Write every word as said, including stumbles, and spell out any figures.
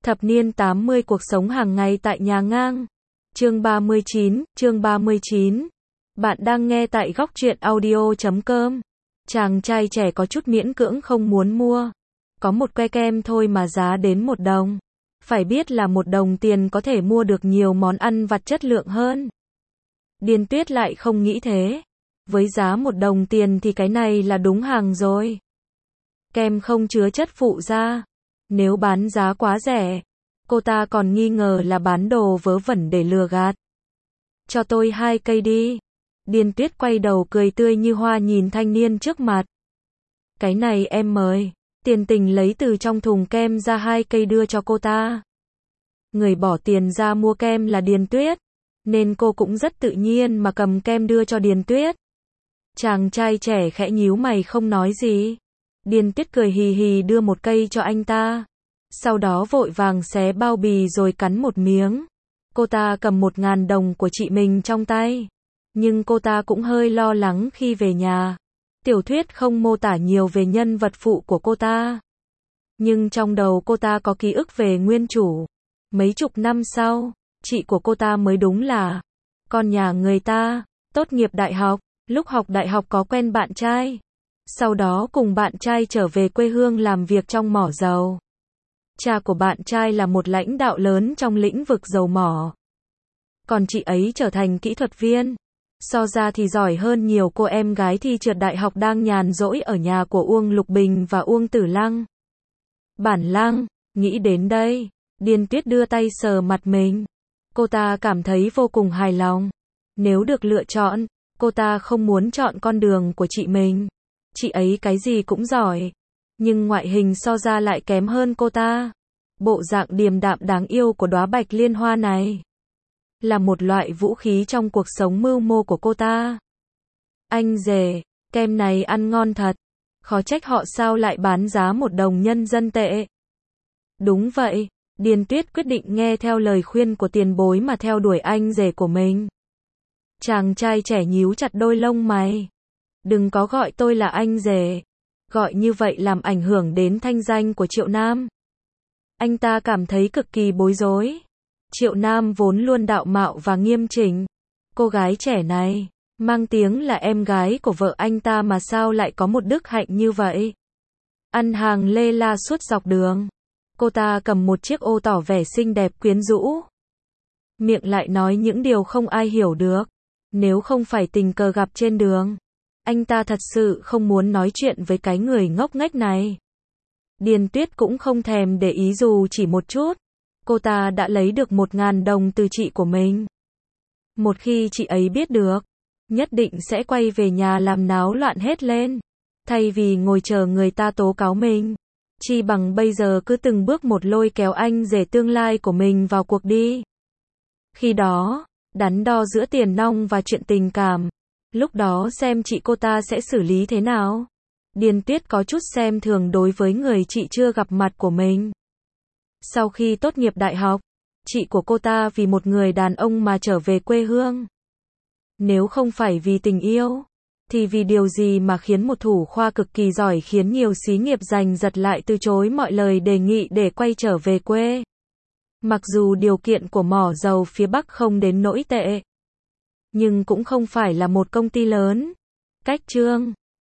Thập niên tám mươi cuộc sống hàng ngày tại nhà ngang. Chương ba mươi chín, chương ba mươi chín. Bạn đang nghe tại góc truyện audio chấm com. Chàng trai trẻ có chút miễn cưỡng không muốn mua. Có một que kem thôi mà giá đến một đồng. Phải biết là một đồng tiền có thể mua được nhiều món ăn vặt chất lượng hơn. Điền Tuyết lại không nghĩ thế. Với giá một đồng tiền thì cái này là đúng hàng rồi. Kem không chứa chất phụ gia. Nếu bán giá quá rẻ, cô ta còn nghi ngờ là bán đồ vớ vẩn để lừa gạt. Cho tôi hai cây đi. Điền Tuyết quay đầu cười tươi như hoa nhìn thanh niên trước mặt. Cái này em mời. Tiền Tình lấy từ trong thùng kem ra hai cây đưa cho cô ta. Người bỏ tiền ra mua kem là Điền Tuyết, nên cô cũng rất tự nhiên mà cầm kem đưa cho Điền Tuyết. Chàng trai trẻ khẽ nhíu mày không nói gì. Điền Tuyết cười hì hì đưa một cây cho anh ta. Sau đó vội vàng xé bao bì rồi cắn một miếng. Cô ta cầm một ngàn đồng của chị mình trong tay. Nhưng cô ta cũng hơi lo lắng khi về nhà. Tiểu thuyết không mô tả nhiều về nhân vật phụ của cô ta. Nhưng trong đầu cô ta có ký ức về nguyên chủ. Mấy chục năm sau, chị của cô ta mới đúng là con nhà người ta. Tốt nghiệp đại học, lúc học đại học có quen bạn trai. Sau đó cùng bạn trai trở về quê hương làm việc trong mỏ dầu. Cha của bạn trai là một lãnh đạo lớn trong lĩnh vực dầu mỏ. Còn chị ấy trở thành kỹ thuật viên. So ra thì giỏi hơn nhiều cô em gái thi trượt đại học đang nhàn rỗi ở nhà của Uông Lục Bình và Uông Tử Lăng. Bản Lăng, nghĩ đến đây, Điền Tuyết đưa tay sờ mặt mình. Cô ta cảm thấy vô cùng hài lòng. Nếu được lựa chọn, cô ta không muốn chọn con đường của chị mình. Chị ấy cái gì cũng giỏi, nhưng ngoại hình so ra lại kém hơn cô ta. Bộ dạng điềm đạm đáng yêu của đóa bạch liên hoa này là một loại vũ khí trong cuộc sống mưu mô của cô ta. Anh rể, kem này ăn ngon thật. Khó trách họ sao lại bán giá một đồng nhân dân tệ. Đúng vậy, Điền Tuyết quyết định nghe theo lời khuyên của tiền bối mà theo đuổi anh rể của mình. Chàng trai trẻ nhíu chặt đôi lông mày. Đừng có gọi tôi là anh rể. Gọi như vậy làm ảnh hưởng đến thanh danh của Triệu Nam. Anh ta cảm thấy cực kỳ bối rối. Triệu Nam vốn luôn đạo mạo và nghiêm chỉnh. Cô gái trẻ này, mang tiếng là em gái của vợ anh ta mà sao lại có một đức hạnh như vậy. Ăn hàng lê la suốt dọc đường. Cô ta cầm một chiếc ô tỏ vẻ xinh đẹp quyến rũ. Miệng lại nói những điều không ai hiểu được. Nếu không phải tình cờ gặp trên đường, anh ta thật sự không muốn nói chuyện với cái người ngốc nghếch này. Điền Tuyết cũng không thèm để ý dù chỉ một chút. Cô ta đã lấy được một ngàn đồng từ chị của mình. Một khi chị ấy biết được, nhất định sẽ quay về nhà làm náo loạn hết lên. Thay vì ngồi chờ người ta tố cáo mình, chi bằng bây giờ cứ từng bước một lôi kéo anh rể tương lai của mình vào cuộc đi. Khi đó, đắn đo giữa tiền nong và chuyện tình cảm. Lúc đó xem chị cô ta sẽ xử lý thế nào. Điền Tuyết có chút xem thường đối với người chị chưa gặp mặt của mình. Sau khi tốt nghiệp đại học, chị của cô ta vì một người đàn ông mà trở về quê hương. Nếu không phải vì tình yêu, thì vì điều gì mà khiến một thủ khoa cực kỳ giỏi khiến nhiều xí nghiệp giành giật lại từ chối mọi lời đề nghị để quay trở về quê. Mặc dù điều kiện của mỏ dầu phía Bắc không đến nỗi tệ, nhưng cũng không phải là một công ty lớn. Cách chương